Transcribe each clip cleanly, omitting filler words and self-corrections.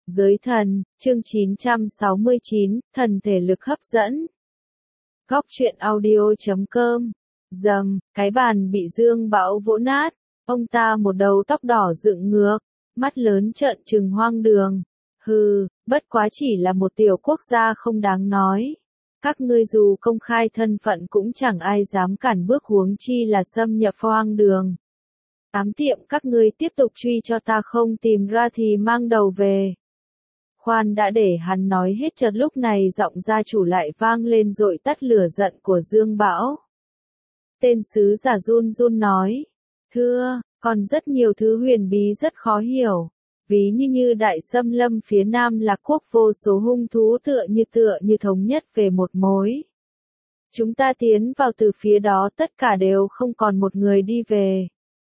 Giới thần, chương 969, thần thể lực hấp dẫn. Góc truyện audio.com. Dầm, cái bàn bị Dương Bão vỗ nát, ông ta một đầu tóc đỏ dựng ngược, mắt lớn trợn trừng hoang đường. Hừ, bất quá chỉ là một tiểu quốc gia không đáng nói. Các ngươi dù công khai thân phận cũng chẳng ai dám cản bước, huống chi là xâm nhập hoang đường. Ám tiệm các ngươi tiếp tục truy cho ta, không tìm ra thì mang đầu về. Khoan đã để hắn nói hết, chợt lúc này giọng gia chủ lại vang lên dội tắt lửa giận của Dương Bão. Tên sứ giả run run nói, thưa, còn rất nhiều thứ huyền bí rất khó hiểu. Ví như đại xâm lâm phía nam Lạc Quốc vô số hung thú tựa như thống nhất về một mối. Chúng ta tiến vào từ phía đó tất cả đều không còn một người đi về.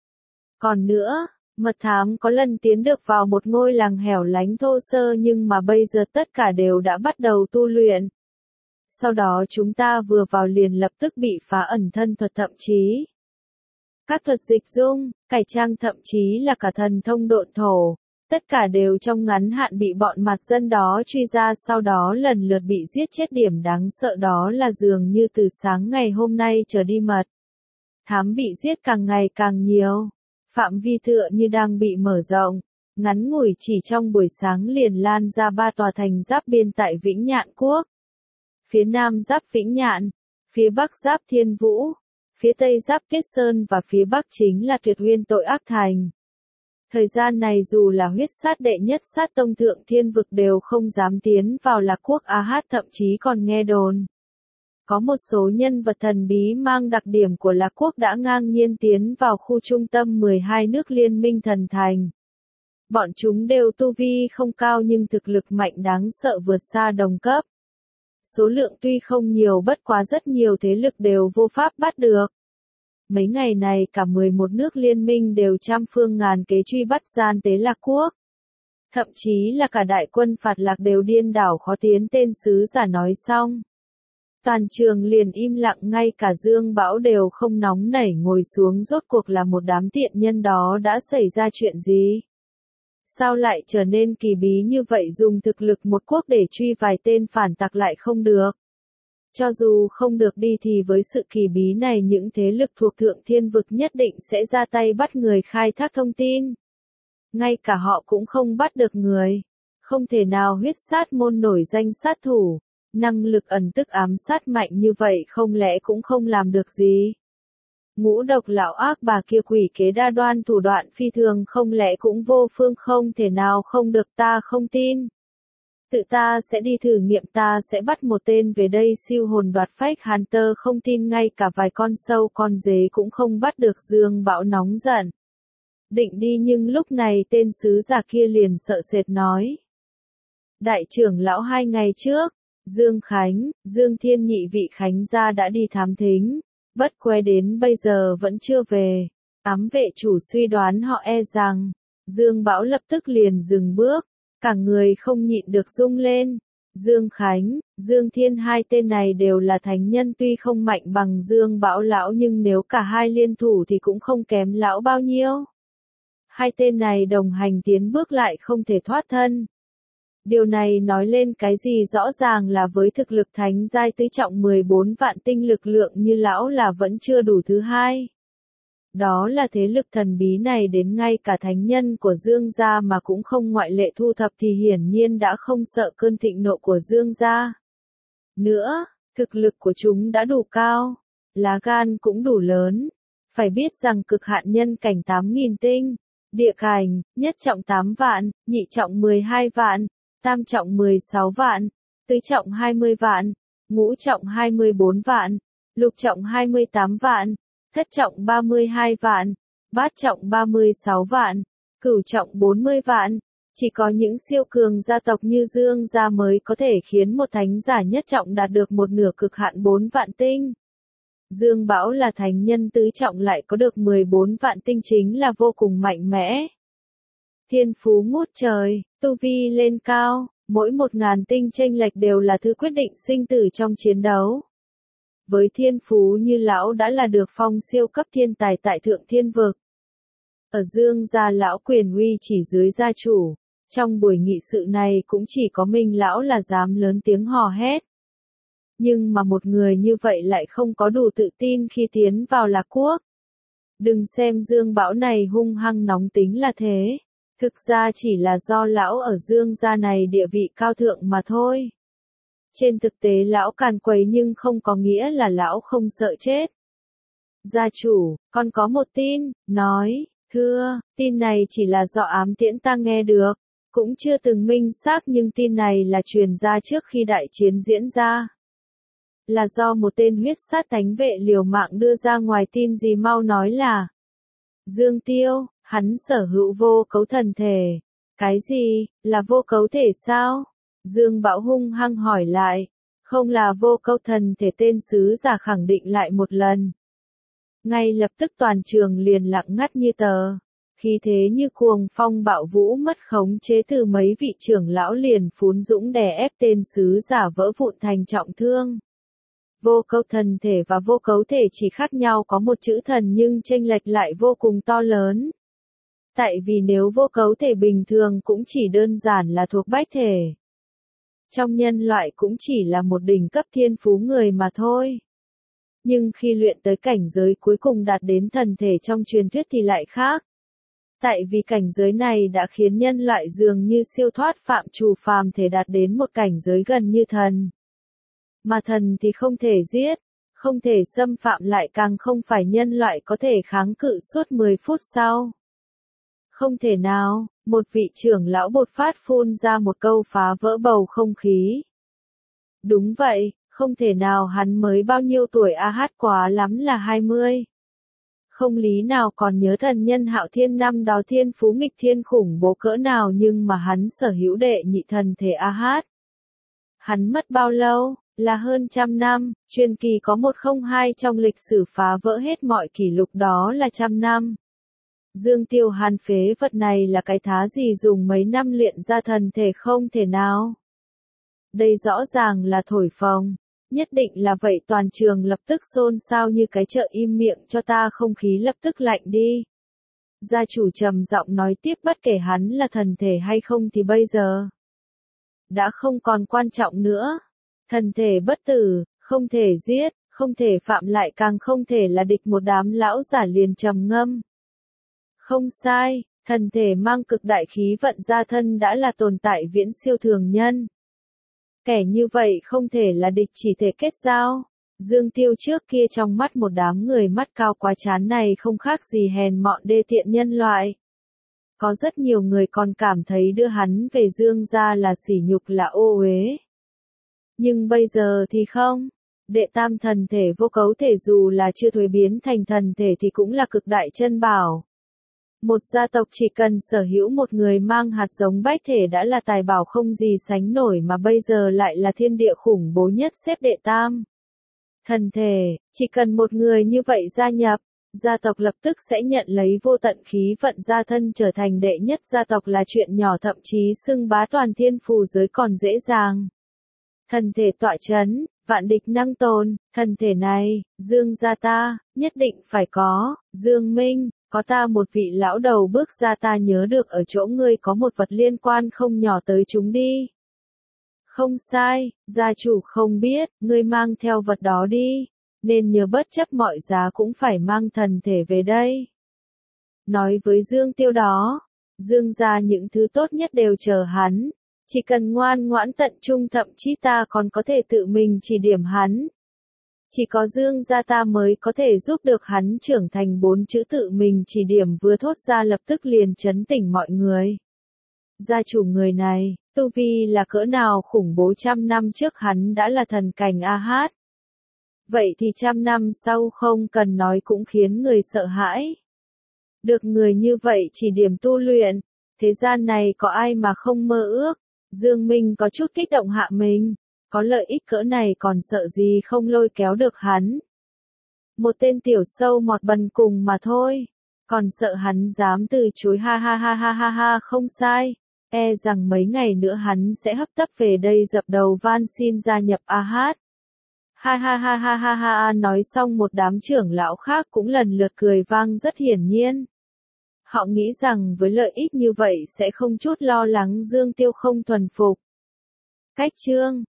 Còn nữa, mật thám có lần tiến được vào một ngôi làng hẻo lánh thô sơ, nhưng mà bây giờ tất cả đều đã bắt đầu tu luyện. Sau đó chúng ta vừa vào liền lập tức bị phá ẩn thân thuật, thậm chí các thuật dịch dung, cải trang, thậm chí là cả thần thông độn thổ. Tất cả đều trong ngắn hạn bị bọn mặt dân đó truy ra, sau đó lần lượt bị giết chết. Điểm đáng sợ đó là dường như từ sáng ngày hôm nay trở đi mật thám bị giết càng ngày càng nhiều. Phạm vi tựa như đang bị mở rộng. Ngắn ngủi chỉ trong buổi sáng liền lan ra 3 tòa thành giáp biên tại Vĩnh Nhạn Quốc. Phía nam giáp Vĩnh Nhạn, phía bắc giáp Thiên Vũ, phía tây giáp Kết Sơn và phía bắc chính là Tuyệt Huyên Tội Ác Thành. Thời gian này dù là huyết sát đệ nhất sát tông Thượng Thiên Vực đều không dám tiến vào Lạc Quốc AH, thậm chí còn nghe đồn. Có một số nhân vật thần bí mang đặc điểm của Lạc Quốc đã ngang nhiên tiến vào khu trung tâm 12 nước liên minh thần thành. Bọn chúng đều tu vi không cao nhưng thực lực mạnh đáng sợ, vượt xa đồng cấp. Số lượng tuy không nhiều, bất quá rất nhiều thế lực đều vô pháp bắt được. Mấy ngày này cả 11 nước liên minh đều trăm phương ngàn kế truy bắt gian tế Lạc Quốc. Thậm chí là cả đại quân phạt Lạc đều điên đảo khó tiến. Tên sứ giả nói xong, toàn trường liền im lặng, ngay cả Dương Bão đều không nóng nảy ngồi xuống. Rốt cuộc là một đám tiện nhân đó đã xảy ra chuyện gì? Sao lại trở nên kỳ bí như vậy? Dùng thực lực một quốc để truy vài tên phản tặc lại không được. Cho dù không được đi thì với sự kỳ bí này, những thế lực thuộc Thượng Thiên Vực nhất định sẽ ra tay bắt người khai thác thông tin. Ngay cả họ cũng không bắt được người. Không thể nào. Huyết sát môn nổi danh sát thủ, năng lực ẩn tức ám sát mạnh như vậy không lẽ cũng không làm được gì? Ngũ độc lão ác bà kia quỷ kế đa đoan, thủ đoạn phi thường, không lẽ cũng vô phương? Không thể nào không được, ta không tin. Tự ta sẽ đi thử nghiệm, ta sẽ bắt một tên về đây siêu hồn đoạt phách. Hunter không tin ngay cả vài con sâu con dế cũng không bắt được. Dương Bão nóng giận định đi, nhưng lúc này tên sứ giả kia liền sợ sệt nói, đại trưởng lão, 2 ngày trước Dương Khánh, Dương Thiên nhị vị Khánh gia đã đi thám thính, bất quay đến bây giờ vẫn chưa về. Ám vệ chủ suy đoán họ e rằng. Dương Bão lập tức liền dừng bước, cả người không nhịn được rung lên. Dương Khánh, Dương Thiên, hai tên này đều là thánh nhân, tuy không mạnh bằng Dương Bão lão nhưng nếu cả hai liên thủ thì cũng không kém lão bao nhiêu. Hai tên này đồng hành tiến bước lại không thể thoát thân. Điều này nói lên cái gì? Rõ ràng là với thực lực thánh giai tứ trọng 14 vạn tinh lực lượng như lão là vẫn chưa đủ. Thứ hai, đó là thế lực thần bí này đến ngay cả thánh nhân của Dương gia mà cũng không ngoại lệ thu thập thì hiển nhiên đã không sợ cơn thịnh nộ của Dương gia. Nữa, thực lực của chúng đã đủ cao, lá gan cũng đủ lớn. Phải biết rằng cực hạn nhân cảnh 8.000 tinh, địa cảnh, nhất trọng 8 vạn, nhị trọng 12 vạn, tam trọng 16 vạn, tứ trọng 20 vạn, ngũ trọng 24 vạn, lục trọng 28 vạn, thất trọng 32 vạn, bát trọng 36 vạn, cửu trọng 40 vạn. Chỉ có những siêu cường gia tộc như Dương gia mới có thể khiến một thánh giả nhất trọng đạt được một nửa cực hạn 4 vạn tinh. Dương Bão là thánh nhân tứ trọng lại có được 14 vạn tinh, chính là vô cùng mạnh mẽ. Thiên phú ngút trời, tu vi lên cao, mỗi 1.000 tinh chênh lệch đều là thứ quyết định sinh tử trong chiến đấu. Với thiên phú như lão đã là được phong siêu cấp thiên tài tại Thượng Thiên Vực. Ở Dương gia lão quyền uy chỉ dưới gia chủ, Trong buổi nghị sự này cũng chỉ có Minh lão là dám lớn tiếng hò hét. Nhưng mà một người như vậy lại không có đủ tự tin khi tiến vào Lạc Quốc. Đừng xem Dương Bão này hung hăng nóng tính là thế. Thực ra chỉ là do lão ở Dương gia này địa vị cao thượng mà thôi. Trên thực tế lão càn quấy nhưng không có nghĩa là lão không sợ chết. Gia chủ, con có một tin, nói, thưa, tin này chỉ là do ám tiễn ta nghe được, cũng chưa từng minh xác nhưng tin này là truyền ra trước khi đại chiến diễn ra. Là do một tên huyết sát thánh vệ liều mạng đưa ra ngoài tin gì mau nói là Dương Tiêu, hắn sở hữu vô cấu thần thể. Cái gì, là vô cấu thể sao? Dương Bão hung hăng hỏi lại. Không là vô cấu thần thể, tên sứ giả khẳng định lại một lần. Ngay lập tức toàn trường liền lặng ngắt như tờ. Khí thế như cuồng phong bạo vũ mất khống chế, từ mấy vị trưởng lão liền phún dũng đè ép tên sứ giả vỡ vụn thành trọng thương. Vô cấu thần thể và vô cấu thể chỉ khác nhau có một chữ thần nhưng chênh lệch lại vô cùng to lớn. Tại vì nếu vô cấu thể bình thường cũng chỉ đơn giản là thuộc bách thể. Trong nhân loại cũng chỉ là một đỉnh cấp thiên phú người mà thôi. Nhưng khi luyện tới cảnh giới cuối cùng đạt đến thần thể trong truyền thuyết thì lại khác. Tại vì cảnh giới này đã khiến nhân loại dường như siêu thoát phạm trù phàm thể, đạt đến một cảnh giới gần như thần. Mà thần thì không thể giết, không thể xâm phạm, lại càng không phải nhân loại có thể kháng cự suốt 10 phút sau. Không thể nào, một vị trưởng lão bột phát phun ra một câu phá vỡ bầu không khí. Đúng vậy, không thể nào, hắn mới bao nhiêu tuổi a, hát quá lắm là 20. Không lý nào còn nhớ thần nhân Hạo Thiên năm đó thiên phú nghịch thiên khủng bố cỡ nào, nhưng mà hắn sở hữu đệ nhị thần thể a hát. Hắn mất bao lâu? Là hơn 100 năm, truyền kỳ có 102 trong lịch sử phá vỡ hết mọi kỷ lục, đó là 100 năm. Dương Tiêu hắn phế vật này là cái thá gì, dùng mấy năm luyện ra thần thể không thể nào. Đây rõ ràng là thổi phồng, nhất định là vậy. Toàn trường lập tức xôn xao như cái chợ, im miệng cho ta, không khí lập tức lạnh đi. Gia chủ trầm giọng nói tiếp, bất kể hắn là thần thể hay không thì bây giờ đã không còn quan trọng nữa. Thần thể bất tử, không thể giết, không thể phạm, lại càng không thể là địch. Một đám lão giả liền trầm ngâm. Không sai, thần thể mang cực đại khí vận ra thân đã là tồn tại viễn siêu thường nhân. Kẻ như vậy không thể là địch, chỉ thể kết giao. Dương Tiêu trước kia trong mắt một đám người mắt cao quá chán này không khác gì hèn mọn đê tiện nhân loại. Có rất nhiều người còn cảm thấy đưa hắn về Dương gia là sỉ nhục, là ô uế. Nhưng bây giờ thì không. Đệ tam thần thể vô cấu thể dù là chưa thuế biến thành thần thể thì cũng là cực đại chân bảo. Một gia tộc chỉ cần sở hữu một người mang hạt giống bách thể đã là tài bảo không gì sánh nổi, mà bây giờ lại là thiên địa khủng bố nhất, xếp đệ tam thần thể. Chỉ cần một người như vậy gia nhập, gia tộc lập tức sẽ nhận lấy vô tận khí vận gia thân, trở thành đệ nhất gia tộc là chuyện nhỏ, thậm chí xưng bá toàn thiên phù giới còn dễ dàng. Thần thể tọa chấn, vạn địch năng tồn, thần thể này, Dương gia ta, nhất định phải có. Dương Minh, có ta một vị lão đầu bước ra, ta nhớ được ở chỗ ngươi có một vật liên quan không nhỏ tới chúng đi. Không sai, gia chủ không biết, ngươi mang theo vật đó đi, nên nhớ bất chấp mọi giá cũng phải mang thần thể về đây. Nói với Dương Tiêu đó, Dương gia những thứ tốt nhất đều chờ hắn. Chỉ cần ngoan ngoãn tận trung, thậm chí ta còn có thể tự mình chỉ điểm hắn. Chỉ có Dương gia ta mới có thể giúp được hắn trưởng thành. 4 chữ tự mình chỉ điểm vừa thốt ra lập tức liền chấn tỉnh mọi người. Gia chủ người này, tu vi là cỡ nào khủng bố, 100 năm trước hắn đã là thần cảnh a hát. Vậy thì 100 năm sau không cần nói cũng khiến người sợ hãi. Được người như vậy chỉ điểm tu luyện, thế gian này có ai mà không mơ ước. Dương Minh có chút kích động, hạ mình, có lợi ích cỡ này còn sợ gì không lôi kéo được hắn. Một tên tiểu sâu mọt bần cùng mà thôi, còn sợ hắn dám từ chối, ha ha ha ha ha ha, không sai. E rằng mấy ngày nữa hắn sẽ hấp tấp về đây dập đầu van xin gia nhập a hát. Ha ha ha ha ha ha, nói xong một đám trưởng lão khác cũng lần lượt cười vang rất hiển nhiên. Họ nghĩ rằng với lợi ích như vậy sẽ không chút lo lắng Dương Tiêu không thuần phục. Cách chương